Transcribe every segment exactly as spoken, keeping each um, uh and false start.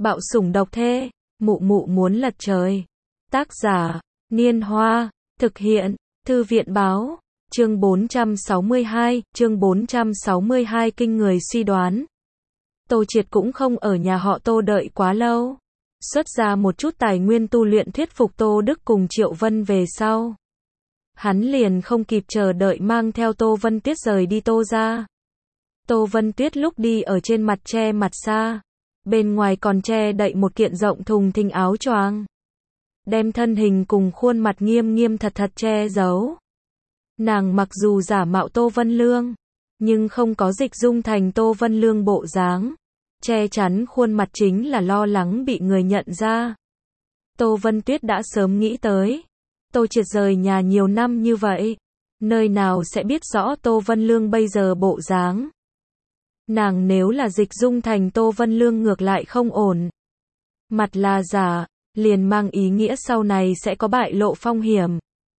Bạo sủng độc thê, mụ mụ muốn lật trời. Tác giả, Niên Hoa, thực hiện, Thư viện báo, chương bốn trăm sáu mươi hai, chương bốn trăm sáu mươi hai kinh người suy đoán. Tô Triệt cũng không ở nhà họ Tô đợi quá lâu. Xuất ra một chút tài nguyên tu luyện thuyết phục Tô Đức cùng Triệu Vân về sau. Hắn liền không kịp chờ đợi mang theo Tô Vân Tuyết rời đi Tô ra. Tô Vân Tuyết lúc đi ở trên mặt che mặt xa. Bên ngoài còn che đậy một kiện rộng thùng thình áo choàng. Đem thân hình cùng khuôn mặt nghiêm nghiêm thật thật che giấu. Nàng mặc dù giả mạo Tô Vân Lương, nhưng không có dịch dung thành Tô Vân Lương bộ dáng. Che chắn khuôn mặt chính là lo lắng bị người nhận ra. Tô Vân Tuyết đã sớm nghĩ tới. Tô Triệt rời nhà nhiều năm như vậy, nơi nào sẽ biết rõ Tô Vân Lương bây giờ bộ dáng. Nàng nếu là dịch dung thành Tô Vân Lương ngược lại không ổn. Mặt là giả, liền mang ý nghĩa sau này sẽ có bại lộ phong hiểm.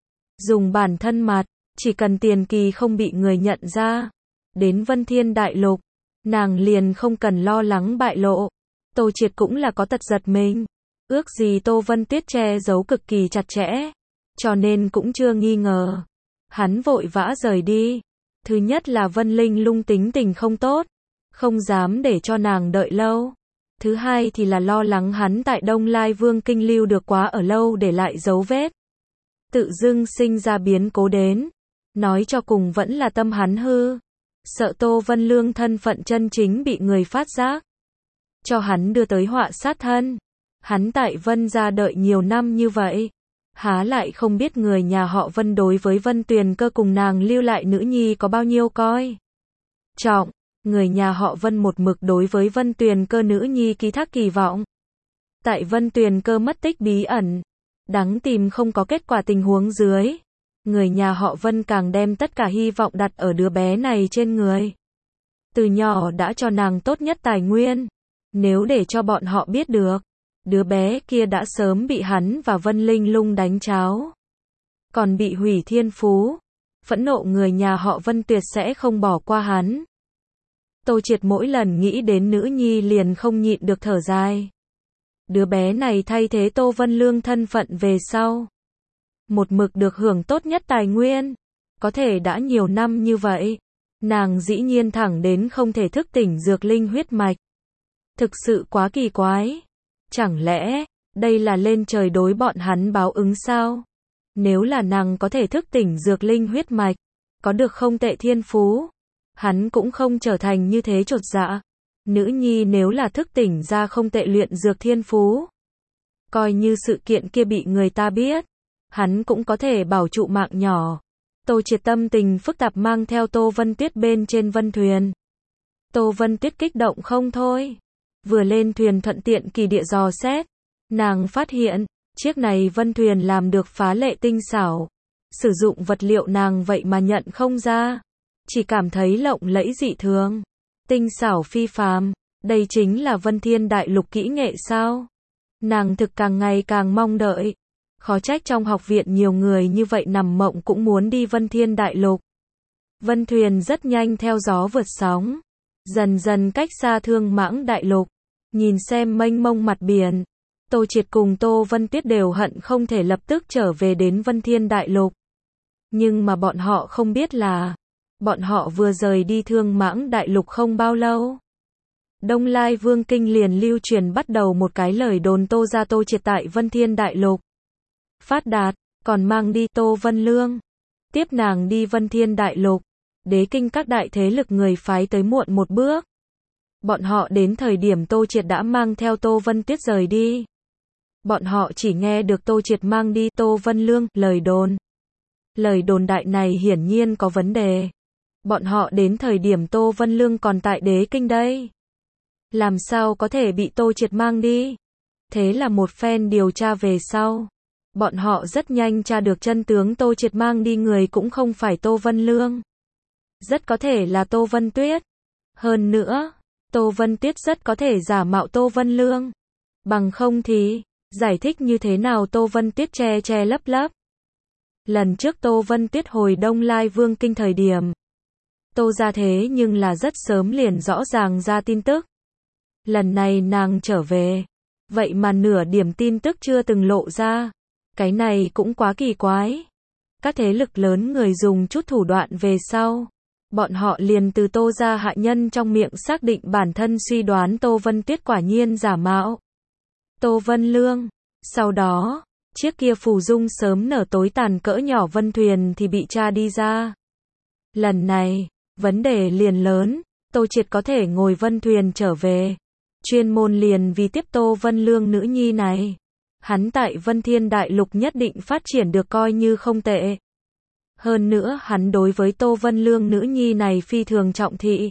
Dùng bản thân mặt, chỉ cần tiền kỳ không bị người nhận ra. Đến Vân Thiên Đại Lục, nàng liền không cần lo lắng bại lộ. Tô Triệt cũng là có tật giật mình. Ước gì Tô Vân Tuyết che giấu cực kỳ chặt chẽ, cho nên cũng chưa nghi ngờ. Hắn vội vã rời đi. Thứ nhất là Vân Linh Lung tính tình không tốt, không dám để cho nàng đợi lâu. Thứ hai thì là lo lắng hắn tại Đông Lai Vương kinh lưu được quá ở lâu để lại dấu vết. Tự dưng sinh ra biến cố đến. Nói cho cùng vẫn là tâm hắn hư. Sợ Tô Vân Lương thân phận chân chính bị người phát giác, cho hắn đưa tới họa sát thân. Hắn tại Vân gia đợi nhiều năm như vậy, há lại không biết người nhà họ Vân đối với Vân Tuyền Cơ cùng nàng lưu lại nữ nhi có bao nhiêu coi trọng. Người nhà họ Vân một mực đối với Vân Tuyền Cơ nữ nhi ký thác kỳ vọng. Tại Vân Tuyền Cơ mất tích bí ẩn, đáng tìm không có kết quả tình huống dưới, người nhà họ Vân càng đem tất cả hy vọng đặt ở đứa bé này trên người. Từ nhỏ đã cho nàng tốt nhất tài nguyên. Nếu để cho bọn họ biết được, đứa bé kia đã sớm bị hắn và Vân Linh Lung đánh cháo, còn bị hủy thiên phú. Phẫn nộ người nhà họ Vân tuyệt sẽ không bỏ qua hắn. Tô Triệt mỗi lần nghĩ đến nữ nhi liền không nhịn được thở dài. Đứa bé này thay thế Tô Vân Lương thân phận về sau, một mực được hưởng tốt nhất tài nguyên. Có thể đã nhiều năm như vậy, nàng dĩ nhiên thẳng đến không thể thức tỉnh dược linh huyết mạch. Thực sự quá kỳ quái. Chẳng lẽ, đây là lên trời đối bọn hắn báo ứng sao? Nếu là nàng có thể thức tỉnh dược linh huyết mạch, có được không tệ thiên phú, hắn cũng không trở thành như thế chột dạ. Nữ nhi nếu là thức tỉnh ra không tệ luyện dược thiên phú, coi như sự kiện kia bị người ta biết, hắn cũng có thể bảo trụ mạng nhỏ. Tô Triệt tâm tình phức tạp mang theo Tô Vân Tuyết bên trên vân thuyền. Tô Vân Tuyết kích động không thôi. Vừa lên thuyền thuận tiện kỳ địa dò xét, nàng phát hiện, chiếc này vân thuyền làm được phá lệ tinh xảo. Sử dụng vật liệu nàng vậy mà nhận không ra. Chỉ cảm thấy lộng lẫy dị thường. Tinh xảo phi phàm, đây chính là Vân Thiên Đại Lục kỹ nghệ sao? Nàng thực càng ngày càng mong đợi. Khó trách trong học viện nhiều người như vậy nằm mộng cũng muốn đi Vân Thiên Đại Lục. Vân thuyền rất nhanh theo gió vượt sóng, dần dần cách xa Thương Mãng Đại Lục. Nhìn xem mênh mông mặt biển, Tô Triệt cùng Tô Vân Tuyết đều hận không thể lập tức trở về đến Vân Thiên Đại Lục. Nhưng mà bọn họ không biết là, bọn họ vừa rời đi Thương Mãng Đại Lục không bao lâu, Đông Lai Vương kinh liền lưu truyền bắt đầu một cái lời đồn Tô gia Tô Triệt tại Vân Thiên Đại Lục phát đạt, còn mang đi Tô Vân Lương, tiếp nàng đi Vân Thiên Đại Lục. Đế kinh các đại thế lực người phái tới muộn một bước. Bọn họ đến thời điểm Tô Triệt đã mang theo Tô Vân Tuyết rời đi. Bọn họ chỉ nghe được Tô Triệt mang đi Tô Vân Lương, lời đồn. Lời đồn đại này hiển nhiên có vấn đề. Bọn họ đến thời điểm Tô Vân Lương còn tại đế kinh đây. Làm sao có thể bị Tô Triệt mang đi? Thế là một phen điều tra về sau, bọn họ rất nhanh tra được chân tướng Tô Triệt mang đi người cũng không phải Tô Vân Lương. Rất có thể là Tô Vân Tuyết. Hơn nữa, Tô Vân Tuyết rất có thể giả mạo Tô Vân Lương. Bằng không thì, giải thích như thế nào Tô Vân Tuyết che che lấp lấp. Lần trước Tô Vân Tuyết hồi Đông Lai Vương kinh thời điểm, Tô ra thế nhưng là rất sớm liền rõ ràng ra tin tức. Lần này nàng trở về, vậy mà nửa điểm tin tức chưa từng lộ ra. Cái này cũng quá kỳ quái. Các thế lực lớn người dùng chút thủ đoạn về sau. Bọn họ liền từ Tô gia hạ nhân trong miệng xác định bản thân suy đoán Tô Vân Tuyết quả nhiên giả mạo. Tô Vân Lương. Sau đó, chiếc kia phù dung sớm nở tối tàn cỡ nhỏ Vân Thuyền thì bị tra đi ra. Lần này, vấn đề liền lớn, Tô Triệt có thể ngồi Vân Thuyền trở về. Chuyên môn liền vì tiếp Tô Vân Lương nữ nhi này. Hắn tại Vân Thiên Đại Lục nhất định phát triển được coi như không tệ. Hơn nữa hắn đối với Tô Vân Lương nữ nhi này phi thường trọng thị.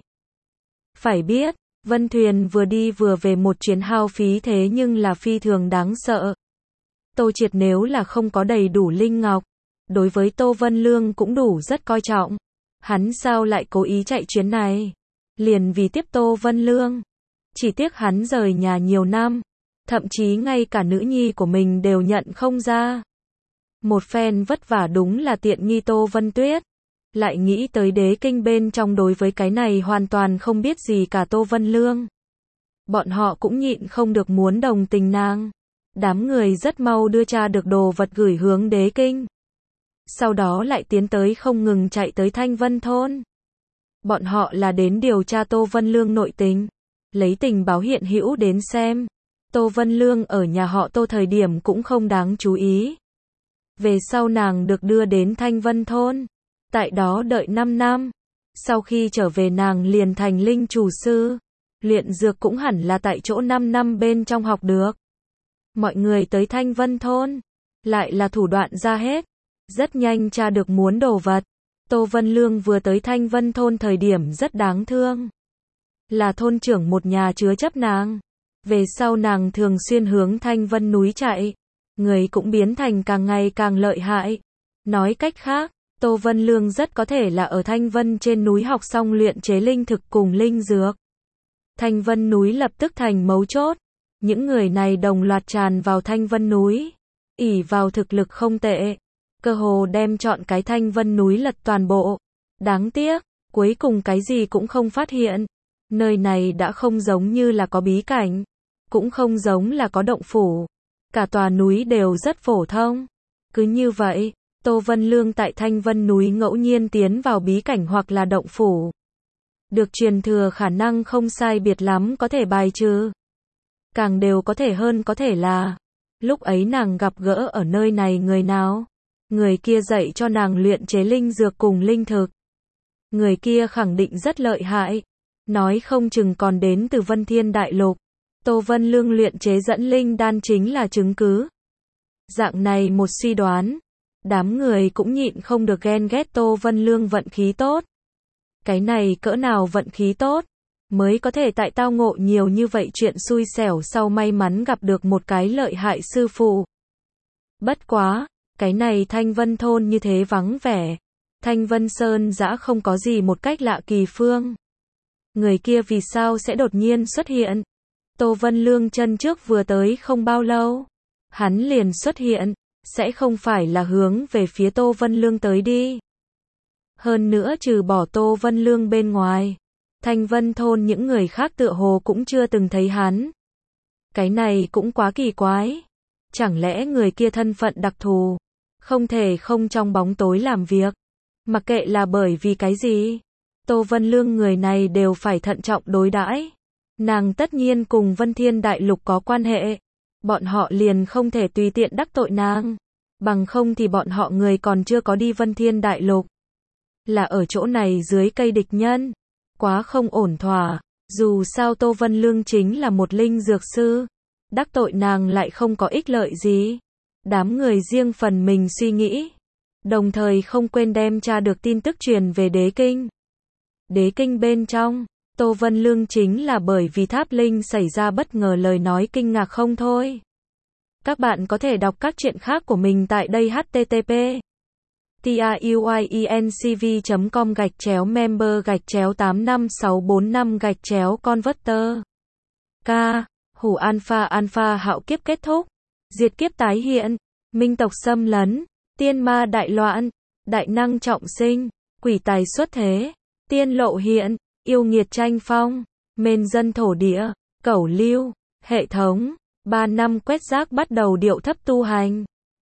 Phải biết, Vân Thuyền vừa đi vừa về một chuyến hao phí thế nhưng là phi thường đáng sợ. Tô Triệt nếu là không có đầy đủ linh ngọc, đối với Tô Vân Lương cũng đủ rất coi trọng. Hắn sao lại cố ý chạy chuyến này? Liền vì tiếp Tô Vân Lương. Chỉ tiếc hắn rời nhà nhiều năm, thậm chí ngay cả nữ nhi của mình đều nhận không ra. Một phen vất vả đúng là tiện nghi Tô Vân Tuyết. Lại nghĩ tới đế kinh bên trong đối với cái này hoàn toàn không biết gì cả Tô Vân Lương. Bọn họ cũng nhịn không được muốn đồng tình nàng. Đám người rất mau đưa tra được đồ vật gửi hướng đế kinh. Sau đó lại tiến tới không ngừng chạy tới Thanh Vân Thôn. Bọn họ là đến điều tra Tô Vân Lương nội tình. Lấy tình báo hiện hữu đến xem. Tô Vân Lương ở nhà họ Tô thời điểm cũng không đáng chú ý. Về sau nàng được đưa đến Thanh Vân Thôn. Tại đó đợi năm năm. Sau khi trở về nàng liền thành linh chủ sư. Luyện dược cũng hẳn là tại chỗ năm năm bên trong học được. Mọi người tới Thanh Vân Thôn. Lại là thủ đoạn ra hết. Rất nhanh tra được muốn đồ vật. Tô Vân Lương vừa tới Thanh Vân Thôn thời điểm rất đáng thương. Là thôn trưởng một nhà chứa chấp nàng. Về sau nàng thường xuyên hướng Thanh Vân núi chạy. Người cũng biến thành càng ngày càng lợi hại. Nói cách khác, Tô Vân Lương rất có thể là ở Thanh Vân trên núi học xong luyện chế linh thực cùng linh dược. Thanh Vân núi lập tức thành mấu chốt. Những người này đồng loạt tràn vào Thanh Vân núi. Ỷ vào thực lực không tệ. Cơ hồ đem chọn cái Thanh Vân núi lật toàn bộ. Đáng tiếc, cuối cùng cái gì cũng không phát hiện. Nơi này đã không giống như là có bí cảnh. Cũng không giống là có động phủ. Cả tòa núi đều rất phổ thông. Cứ như vậy, Tô Vân Lương tại Thanh Vân núi ngẫu nhiên tiến vào bí cảnh hoặc là động phủ. Được truyền thừa khả năng không sai biệt lắm có thể bài trừ. Càng đều có thể hơn có thể là, lúc ấy nàng gặp gỡ ở nơi này người nào. Người kia dạy cho nàng luyện chế linh dược cùng linh thực. Người kia khẳng định rất lợi hại. Nói không chừng còn đến từ Vân Thiên Đại Lục. Tô Vân Lương luyện chế dẫn linh đan chính là chứng cứ. Dạng này một suy đoán. Đám người cũng nhịn không được ghen ghét Tô Vân Lương vận khí tốt. Cái này cỡ nào vận khí tốt, mới có thể tại tao ngộ nhiều như vậy chuyện xui xẻo sau may mắn gặp được một cái lợi hại sư phụ. Bất quá, cái này Thanh Vân Thôn như thế vắng vẻ. Thanh Vân Sơn dã không có gì một cách lạ kỳ phương. Người kia vì sao sẽ đột nhiên xuất hiện? Tô Vân Lương chân trước vừa tới không bao lâu. Hắn liền xuất hiện. Sẽ không phải là hướng về phía Tô Vân Lương tới đi. Hơn nữa trừ bỏ Tô Vân Lương bên ngoài, Thanh Vân Thôn những người khác tựa hồ cũng chưa từng thấy hắn. Cái này cũng quá kỳ quái. Chẳng lẽ người kia thân phận đặc thù, không thể không trong bóng tối làm việc. Mặc kệ là bởi vì cái gì, Tô Vân Lương người này đều phải thận trọng đối đãi. Nàng tất nhiên cùng Vân Thiên Đại Lục có quan hệ. Bọn họ liền không thể tùy tiện đắc tội nàng. Bằng không thì bọn họ người còn chưa có đi Vân Thiên Đại Lục. Là ở chỗ này dưới cây địch nhân. Quá không ổn thỏa. Dù sao Tô Vân Lương chính là một linh dược sư. Đắc tội nàng lại không có ích lợi gì. Đám người riêng phần mình suy nghĩ. Đồng thời không quên đem tra được tin tức truyền về đế kinh. Đế kinh bên trong, Tô Vân Lương chính là bởi vì tháp linh xảy ra bất ngờ lời nói kinh ngạc không thôi. Các bạn có thể đọc các chuyện khác của mình tại đây h t t p truyencv chấm com gạch chéo member gạch chéo tám năm sáu bốn năm gạch chéo converter. K. Hủ alpha alpha hạo kiếp kết thúc. Diệt kiếp tái hiện. Minh tộc xâm lấn. Tiên ma đại loạn. Đại năng trọng sinh. Quỷ tài xuất thế. Tiên lộ hiện. Yêu nghiệt tranh phong. Mên dân thổ địa. Cẩu lưu. Hệ thống. Ba năm quét rác bắt đầu điệu thấp tu hành.